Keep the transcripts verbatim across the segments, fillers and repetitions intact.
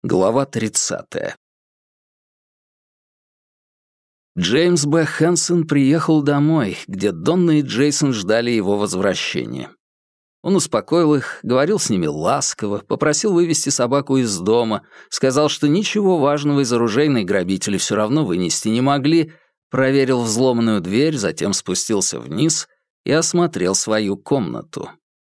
Глава тридцатая. Джеймс Б. Хэнсон приехал домой, где Донна и Джейсон ждали его возвращения. Он успокоил их, говорил с ними ласково, попросил вывести собаку из дома, сказал, что ничего важного из оружейной грабители все равно вынести не могли, проверил взломанную дверь, затем спустился вниз и осмотрел свою комнату.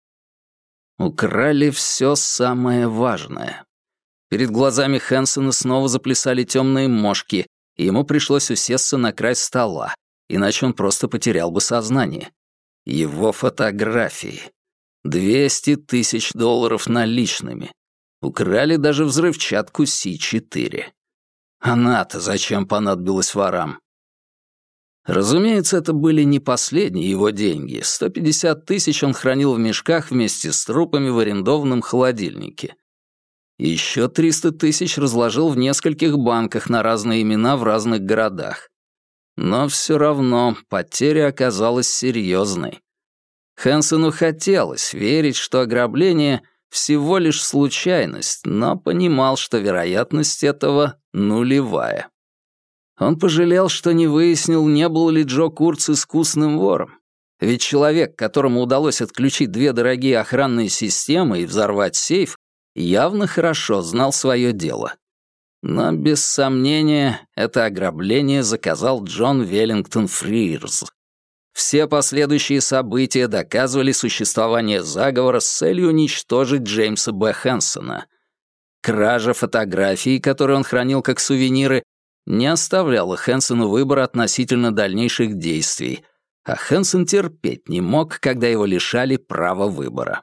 Украли все самое важное. Перед глазами Хэнсона снова заплясали темные мошки, и ему пришлось усесться на край стола, иначе он просто потерял бы сознание. Его фотографии. двести тысяч долларов наличными. Украли даже взрывчатку Си четыре. Она-то зачем понадобилась ворам? Разумеется, это были не последние его деньги. сто пятьдесят тысяч он хранил в мешках вместе с трупами в арендованном холодильнике. Еще триста тысяч разложил в нескольких банках на разные имена в разных городах. Но все равно потеря оказалась серьезной. Хэнсону хотелось верить, что ограбление — всего лишь случайность, но понимал, что вероятность этого нулевая. Он пожалел, что не выяснил, не был ли Джо Курц искусным вором. Ведь человек, которому удалось отключить две дорогие охранные системы и взорвать сейф, явно хорошо знал свое дело. Но, без сомнения, это ограбление заказал Джон Веллингтон Фрирз. Все последующие события доказывали существование заговора с целью уничтожить Джеймса Б. Хэнсона. Кража фотографий, которые он хранил как сувениры, не оставляла Хэнсону выбора относительно дальнейших действий, а Хэнсон терпеть не мог, когда его лишали права выбора.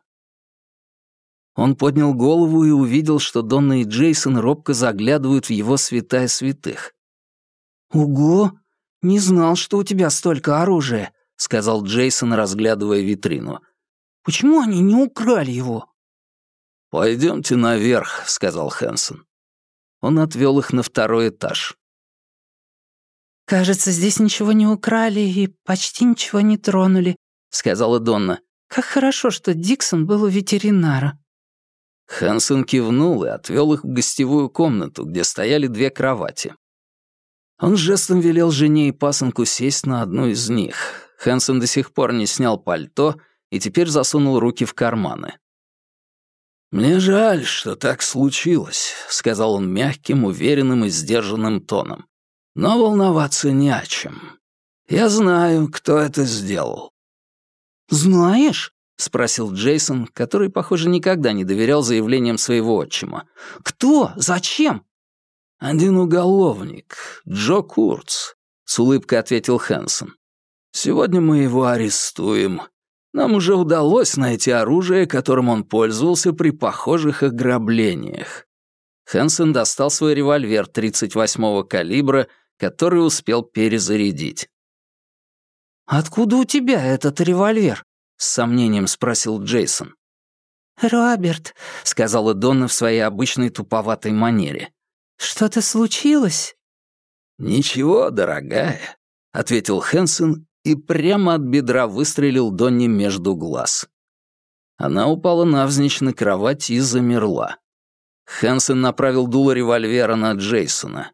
Он поднял голову и увидел, что Донна и Джейсон робко заглядывают в его святая святых. «Ого! Не знал, что у тебя столько оружия», — сказал Джейсон, разглядывая витрину. «Почему они не украли его?» «Пойдемте наверх», — сказал Хэнсон. Он отвел их на второй этаж. «Кажется, здесь ничего не украли и почти ничего не тронули», — сказала Донна. «Как хорошо, что Диксон был у ветеринара». Хэнсон кивнул и отвел их в гостевую комнату, где стояли две кровати. Он жестом велел жене и пасынку сесть на одну из них. Хэнсон до сих пор не снял пальто и теперь засунул руки в карманы. «Мне жаль, что так случилось», — сказал он мягким, уверенным и сдержанным тоном. «Но волноваться не о чем. Я знаю, кто это сделал». «Знаешь?» — спросил Джейсон, который, похоже, никогда не доверял заявлениям своего отчима. «Кто? Зачем?» «Один уголовник, Джо Курц», — с улыбкой ответил Хэнсон. «Сегодня мы его арестуем. Нам уже удалось найти оружие, которым он пользовался при похожих ограблениях». Хэнсон достал свой револьвер тридцать восьмого калибра, который успел перезарядить. «Откуда у тебя этот револьвер?» — с сомнением спросил Джейсон. «Роберт», — сказала Донна в своей обычной туповатой манере. «Что-то случилось?» «Ничего, дорогая», — ответил Хэнсон и прямо от бедра выстрелил Донне между глаз. Она упала навзничь на кровать и замерла. Хэнсон направил дуло револьвера на Джейсона.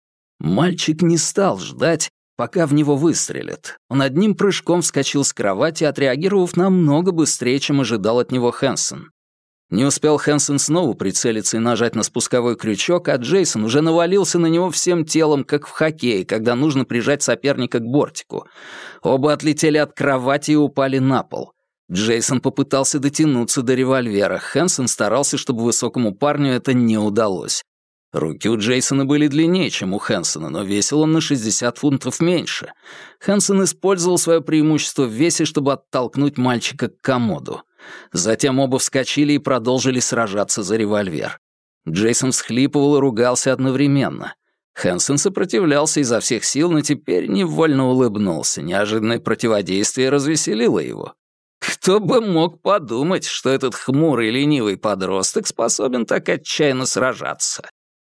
Мальчик не стал ждать, пока в него выстрелят. Он одним прыжком вскочил с кровати, отреагировав намного быстрее, чем ожидал от него Хэнсон. Не успел Хэнсон снова прицелиться и нажать на спусковой крючок, а Джейсон уже навалился на него всем телом, как в хоккее, когда нужно прижать соперника к бортику. Оба отлетели от кровати и упали на пол. Джейсон попытался дотянуться до револьвера. Хэнсон старался, чтобы высокому парню это не удалось. Руки у Джейсона были длиннее, чем у Хэнсона, но весил он на шестьдесят фунтов меньше. Хэнсон использовал свое преимущество в весе, чтобы оттолкнуть мальчика к комоду. Затем оба вскочили и продолжили сражаться за револьвер. Джейсон всхлипывал и ругался одновременно. Хэнсон сопротивлялся изо всех сил, но теперь невольно улыбнулся. Неожиданное противодействие развеселило его. Кто бы мог подумать, что этот хмурый ленивый подросток способен так отчаянно сражаться.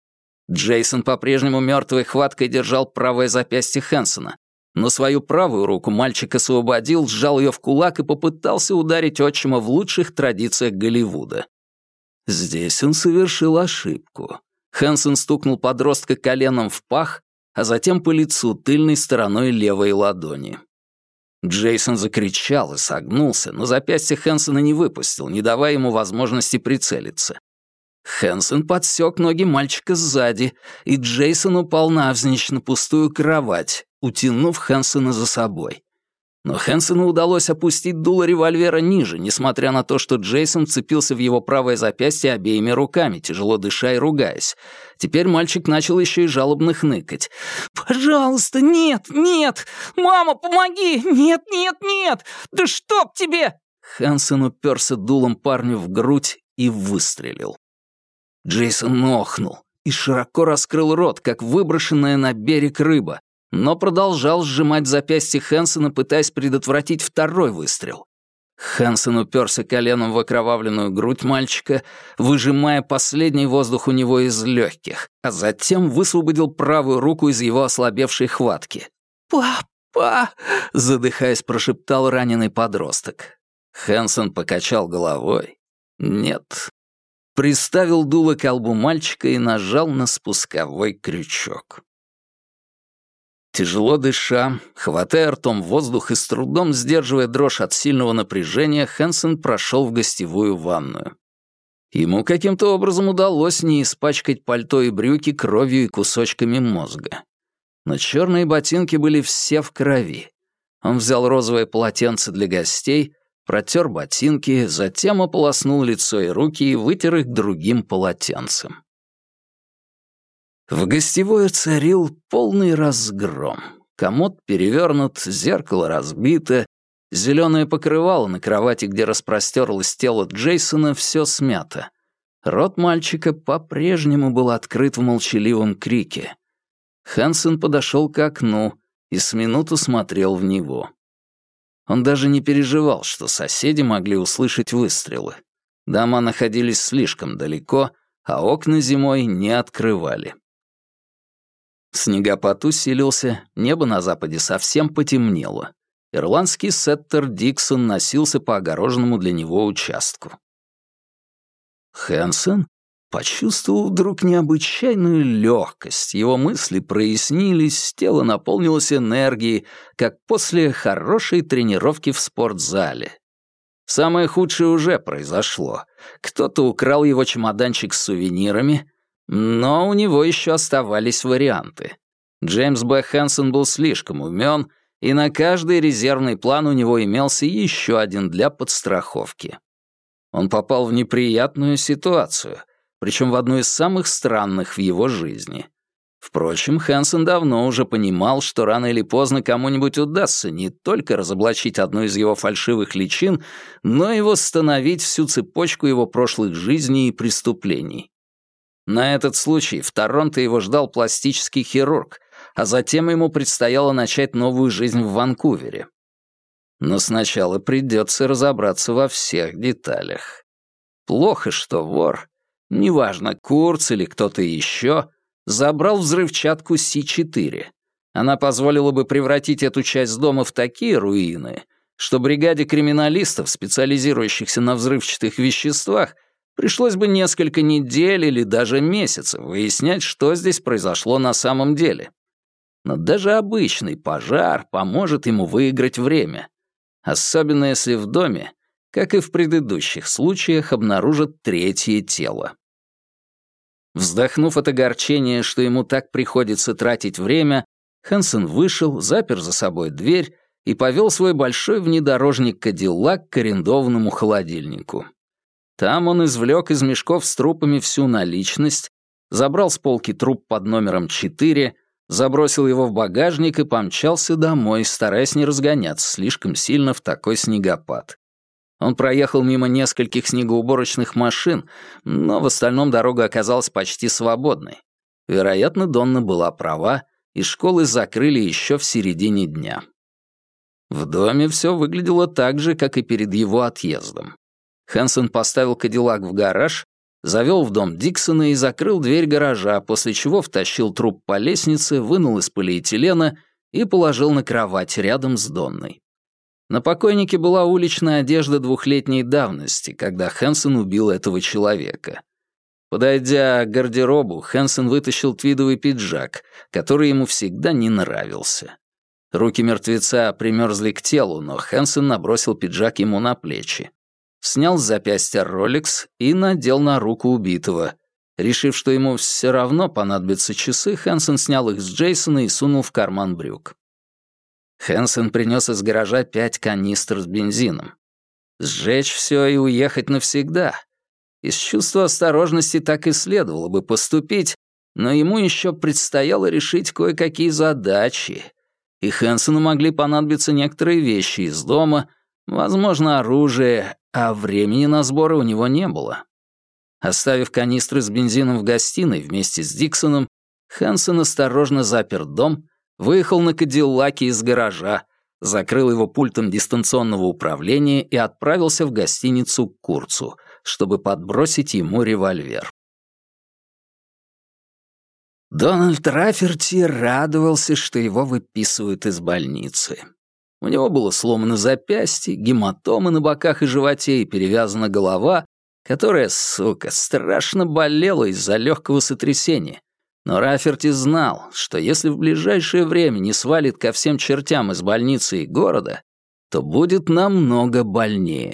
Джейсон по-прежнему мертвой хваткой держал правое запястье Хэнсона, но свою правую руку мальчик освободил, сжал ее в кулак и попытался ударить отчима в лучших традициях Голливуда. Здесь он совершил ошибку. Хэнсон стукнул подростка коленом в пах, а затем по лицу тыльной стороной левой ладони. Джейсон закричал и согнулся, но запястье Хэнсона не выпустил, не давая ему возможности прицелиться. Хэнсон подсек ноги мальчика сзади, и Джейсон упал навзничь на пустую кровать, утянув Хэнсона за собой. Но Хэнсону удалось опустить дуло револьвера ниже, несмотря на то, что Джейсон вцепился в его правое запястье обеими руками, тяжело дыша и ругаясь. Теперь мальчик начал еще и жалобно хныкать. «Пожалуйста, нет, нет! Мама, помоги! Нет, нет, нет! Да чтоб тебе!» Хэнсон уперся дулом парню в грудь и выстрелил. Джейсон охнул и широко раскрыл рот, как выброшенная на берег рыба, но продолжал сжимать запястье Хэнсона, пытаясь предотвратить второй выстрел. Хэнсон уперся коленом в окровавленную грудь мальчика, выжимая последний воздух у него из легких, а затем высвободил правую руку из его ослабевшей хватки. «Папа!» — задыхаясь, прошептал раненый подросток. Хэнсон покачал головой. «Нет». Приставил дуло к колбу мальчика и нажал на спусковой крючок. Тяжело дыша, хватая ртом воздух и с трудом сдерживая дрожь от сильного напряжения, Хэнсон прошел в гостевую ванную. Ему каким-то образом удалось не испачкать пальто и брюки кровью и кусочками мозга. Но черные ботинки были все в крови. Он взял розовое полотенце для гостей, протер ботинки, затем ополоснул лицо и руки и вытер их другим полотенцем. В гостевой царил полный разгром. Комод перевернут, зеркало разбито, зеленое покрывало на кровати, где распростерлось тело Джейсона, все смято. Рот мальчика по-прежнему был открыт в молчаливом крике. Хэнсон подошел к окну и с минуту смотрел в него. Он даже не переживал, что соседи могли услышать выстрелы. Дома находились слишком далеко, а окна зимой не открывали. Снегопад усилился, небо на западе совсем потемнело. Ирландский сеттер Диксон носился по огороженному для него участку. Хэнсон почувствовал вдруг необычайную легкость, его мысли прояснились, тело наполнилось энергией, как после хорошей тренировки в спортзале. Самое худшее уже произошло. Кто-то украл его чемоданчик с сувенирами, но у него еще оставались варианты. Джеймс Б. Хэнсон был слишком умен, и на каждый резервный план у него имелся еще один для подстраховки. Он попал в неприятную ситуацию, причем в одну из самых странных в его жизни. Впрочем, Хэнсон давно уже понимал, что рано или поздно кому-нибудь удастся не только разоблачить одну из его фальшивых личин, но и восстановить всю цепочку его прошлых жизней и преступлений. На этот случай в Торонто его ждал пластический хирург, а затем ему предстояло начать новую жизнь в Ванкувере. Но сначала придется разобраться во всех деталях. Плохо, что вор, неважно, Курц или кто-то еще, забрал взрывчатку Си четыре. Она позволила бы превратить эту часть дома в такие руины, что бригаде криминалистов, специализирующихся на взрывчатых веществах, пришлось бы несколько недель или даже месяцев выяснять, что здесь произошло на самом деле. Но даже обычный пожар поможет ему выиграть время. Особенно если в доме, как и в предыдущих случаях, обнаружат третье тело. Вздохнув от огорчения, что ему так приходится тратить время, Хэнсон вышел, запер за собой дверь и повел свой большой внедорожник «Кадиллак» к арендованному холодильнику. Там он извлек из мешков с трупами всю наличность, забрал с полки труп под номером четыре, забросил его в багажник и помчался домой, стараясь не разгоняться слишком сильно в такой снегопад. Он проехал мимо нескольких снегоуборочных машин, но в остальном дорога оказалась почти свободной. Вероятно, Донна была права, и школы закрыли еще в середине дня. В доме все выглядело так же, как и перед его отъездом. Хэнсон поставил Кадиллак в гараж, завел в дом Диксона и закрыл дверь гаража, после чего втащил труп по лестнице, вынул из полиэтилена и положил на кровать рядом с Донной. На покойнике была уличная одежда двухлетней давности, когда Хэнсон убил этого человека. Подойдя к гардеробу, Хэнсон вытащил твидовый пиджак, который ему всегда не нравился. Руки мертвеца примерзли к телу, но Хэнсон набросил пиджак ему на плечи. Снял с запястья Rolex и надел на руку убитого. Решив, что ему все равно понадобятся часы, Хэнсон снял их с Джейсона и сунул в карман брюк. Хэнсон принес из гаража пять канистр с бензином. Сжечь все и уехать навсегда. Из чувства осторожности так и следовало бы поступить, но ему еще предстояло решить кое-какие задачи, и Хэнсону могли понадобиться некоторые вещи из дома, возможно, оружие, а времени на сборы у него не было. Оставив канистры с бензином в гостиной вместе с Диксоном, Хэнсон осторожно запер дом, выехал на Кадиллаке из гаража, закрыл его пультом дистанционного управления и отправился в гостиницу к Курцу, чтобы подбросить ему револьвер. Дональд Раферти радовался, что его выписывают из больницы. У него было сломано запястье, гематомы на боках и животе и перевязана голова, которая, сука, страшно болела из-за легкого сотрясения. Но Раферти знал, что если в ближайшее время не свалит ко всем чертям из больницы и города, то будет намного больнее.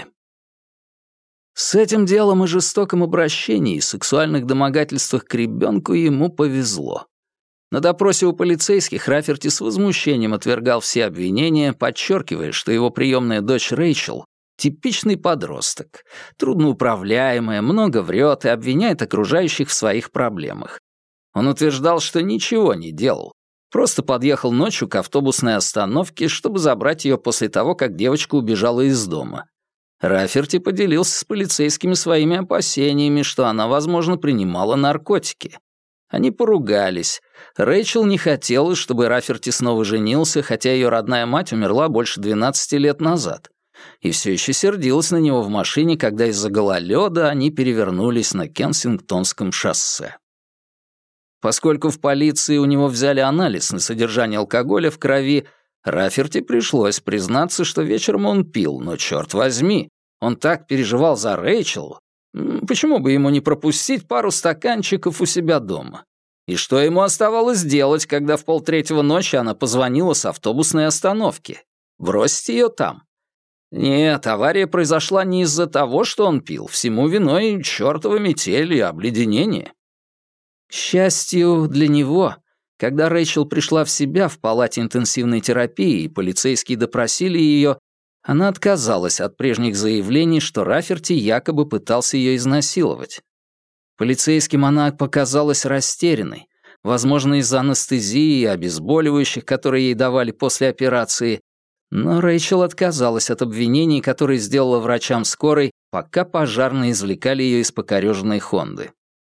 С этим делом о жестоком обращении и сексуальных домогательствах к ребенку ему повезло. На допросе у полицейских Раферти с возмущением отвергал все обвинения, подчеркивая, что его приемная дочь Рэйчел — типичный подросток, трудноуправляемая, много врет и обвиняет окружающих в своих проблемах. Он утверждал, что ничего не делал, просто подъехал ночью к автобусной остановке, чтобы забрать ее после того, как девочка убежала из дома. Раферти поделился с полицейскими своими опасениями, что она, возможно, принимала наркотики. Они поругались. Рэйчел не хотела, чтобы Раферти снова женился, хотя ее родная мать умерла больше двенадцати лет назад. И все еще сердилась на него в машине, когда из-за гололеда они перевернулись на Кенсингтонском шоссе. Поскольку в полиции у него взяли анализ на содержание алкоголя в крови, Раферти пришлось признаться, что вечером он пил, но, черт возьми, он так переживал за Рэйчел. Почему бы ему не пропустить пару стаканчиков у себя дома? И что ему оставалось делать, когда в полтретьего ночи она позвонила с автобусной остановки? Бросить ее там? Нет, авария произошла не из-за того, что он пил. Всему виной чертова метель и обледенение. К счастью для него, когда Рэйчел пришла в себя в палате интенсивной терапии и полицейские допросили ее, она отказалась от прежних заявлений, что Раферти якобы пытался ее изнасиловать. Полицейским она показалась растерянной, возможно, из-за анестезии и обезболивающих, которые ей давали после операции, но Рэйчел отказалась от обвинений, которые сделала врачам скорой, пока пожарные извлекали ее из покореженной Хонды.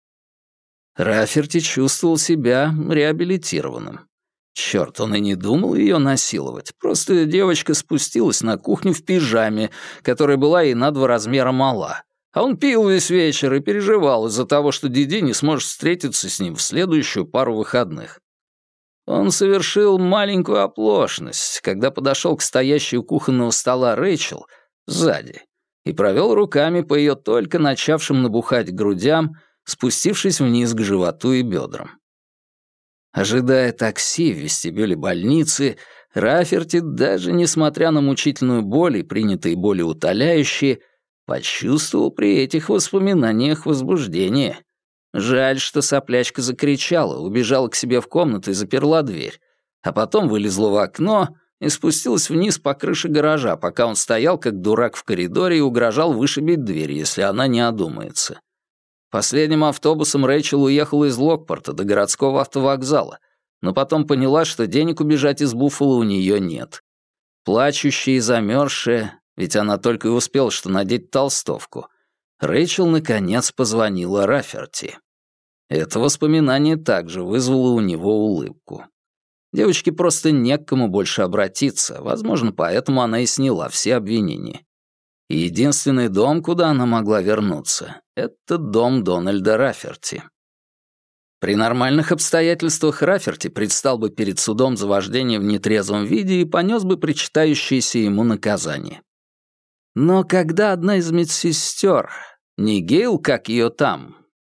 Раферти чувствовал себя реабилитированным. Черт, он и не думал ее насиловать. Просто девочка спустилась на кухню в пижаме, которая была ей на два размера мала. А он пил весь вечер и переживал из-за того, что Диди не сможет встретиться с ним в следующую пару выходных. Он совершил маленькую оплошность, когда подошел к стоящей у кухонного стола Рэйчел сзади и провел руками по ее только начавшим набухать грудям, спустившись вниз к животу и бедрам. Ожидая такси в вестибюле больницы, Раферти, даже несмотря на мучительную боль и принятые болеутоляющие, почувствовал при этих воспоминаниях возбуждение. Жаль, что соплячка закричала, убежала к себе в комнату и заперла дверь, а потом вылезла в окно и спустилась вниз по крыше гаража, пока он стоял как дурак в коридоре и угрожал вышибить дверь, если она не одумается. Последним автобусом Рэйчел уехала из Локпорта до городского автовокзала, но потом поняла, что денег убежать из Буффало у нее нет. Плачущая и замерзшая, ведь она только и успела что надеть толстовку, Рэйчел наконец позвонила Раферти. Это воспоминание также вызвало у него улыбку. Девочке просто не к кому больше обратиться, возможно, поэтому она и сняла все обвинения. И единственный дом, куда она могла вернуться, — это дом Дональда Раферти. При нормальных обстоятельствах Раферти предстал бы перед судом за вождение в нетрезвом виде и понес бы причитающееся ему наказание. Но когда одна из медсестер, не Гейл, как ее там,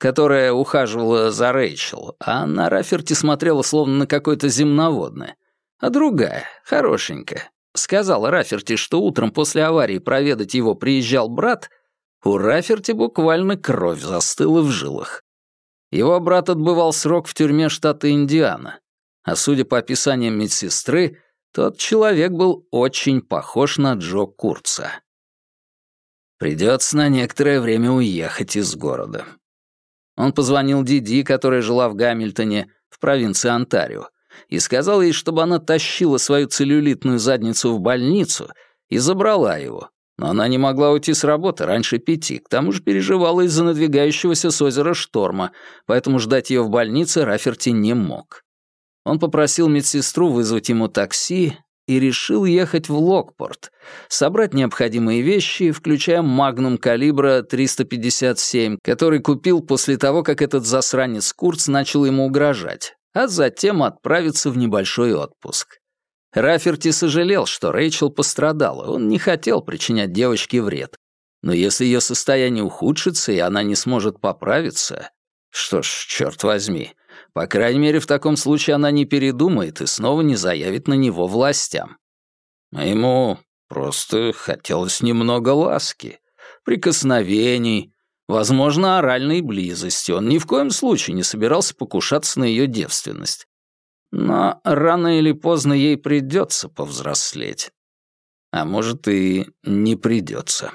которая ухаживала за Рэйчел, а на Раферти смотрела словно на какое-то земноводное. А другая, хорошенькая, сказала Раферти, что утром после аварии проведать его приезжал брат, у Раферти буквально кровь застыла в жилах. Его брат отбывал срок в тюрьме штата Индиана, а судя по описаниям медсестры, тот человек был очень похож на Джо Курца. Придется на некоторое время уехать из города. Он позвонил Диди, которая жила в Гамильтоне, в провинции Онтарио, и сказал ей, чтобы она тащила свою целлюлитную задницу в больницу и забрала его. Но она не могла уйти с работы раньше пяти, к тому же переживала из-за надвигающегося с озера шторма, поэтому ждать ее в больнице Раферти не мог. Он попросил медсестру вызвать ему такси и решил ехать в Локпорт, собрать необходимые вещи, включая магнум калибра триста пятьдесят семь, который купил после того, как этот засранец Курц начал ему угрожать, а затем отправиться в небольшой отпуск. Раферти сожалел, что Рэйчел пострадала, он не хотел причинять девочке вред. Но если ее состояние ухудшится и она не сможет поправиться... Что ж, черт возьми, по крайней мере, в таком случае она не передумает и снова не заявит на него властям. А ему просто хотелось немного ласки, прикосновений, возможно, оральной близости. Он ни в коем случае не собирался покушаться на ее девственность. Но рано или поздно ей придется повзрослеть. А может, и не придется.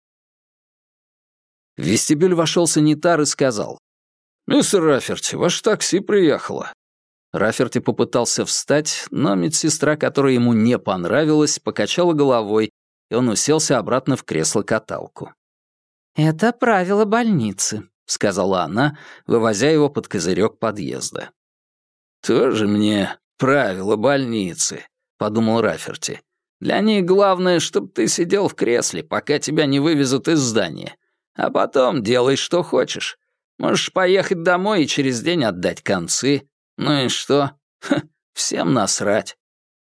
В вестибюль вошел санитар и сказал: «Мистер Раферти, ваше такси приехало». Раферти попытался встать, но медсестра, которая ему не понравилась, покачала головой, и он уселся обратно в кресло-каталку. «Это правило больницы», — сказала она, вывозя его под козырек подъезда. «Тоже мне правило больницы», — подумал Раферти. «Для них главное, чтобы ты сидел в кресле, пока тебя не вывезут из здания, а потом делай, что хочешь. Можешь поехать домой и через день отдать концы. Ну и что? Ха, всем насрать».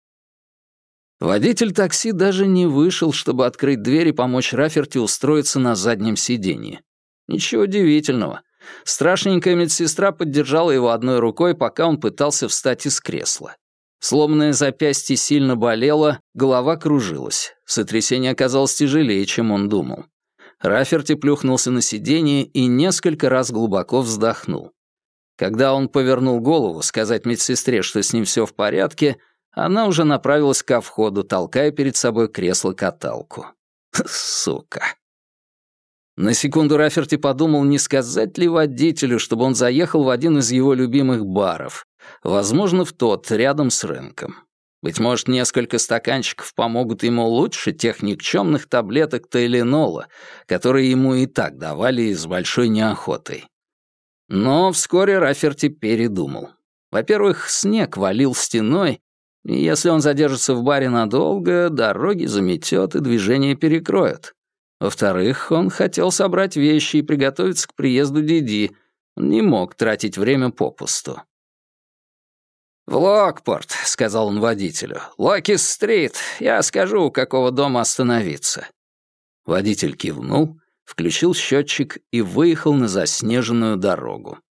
Водитель такси даже не вышел, чтобы открыть дверь и помочь Раферти устроиться на заднем сиденье. Ничего удивительного. Страшненькая медсестра поддержала его одной рукой, пока он пытался встать из кресла. Сломанное запястье сильно болело, голова кружилась. Сотрясение оказалось тяжелее, чем он думал. Раферти плюхнулся на сиденье и несколько раз глубоко вздохнул. Когда он повернул голову сказать медсестре, что с ним все в порядке, она уже направилась ко входу, толкая перед собой кресло-каталку. Сука. На секунду Раферти подумал, не сказать ли водителю, чтобы он заехал в один из его любимых баров, возможно, в тот, рядом с рынком. Быть может, несколько стаканчиков помогут ему лучше тех никчемных таблеток Тайленола, которые ему и так давали с большой неохотой. Но вскоре Раферти передумал. Во-первых, снег валил стеной, и если он задержится в баре надолго, дороги заметет и движение перекроет. Во-вторых, он хотел собрать вещи и приготовиться к приезду Диди. Он не мог тратить время попусту. «В Локпорт», — сказал он водителю. «Локис-стрит. Я скажу, у какого дома остановиться». Водитель кивнул, включил счетчик и выехал на заснеженную дорогу.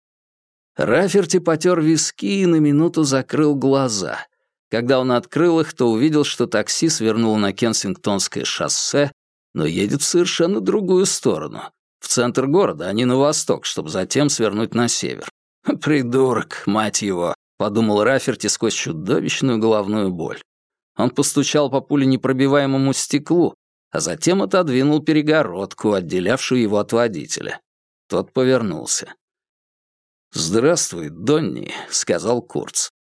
Раферти потер виски и на минуту закрыл глаза. Когда он открыл их, то увидел, что такси свернуло на Кенсингтонское шоссе, но едет в совершенно другую сторону. В центр города, а не на восток, чтобы затем свернуть на север. «Придурок, мать его», — подумал Раферти сквозь чудовищную головную боль. Он постучал по пуленепробиваемому стеклу, а затем отодвинул перегородку, отделявшую его от водителя. Тот повернулся. «Здравствуй, Донни», — сказал Курц.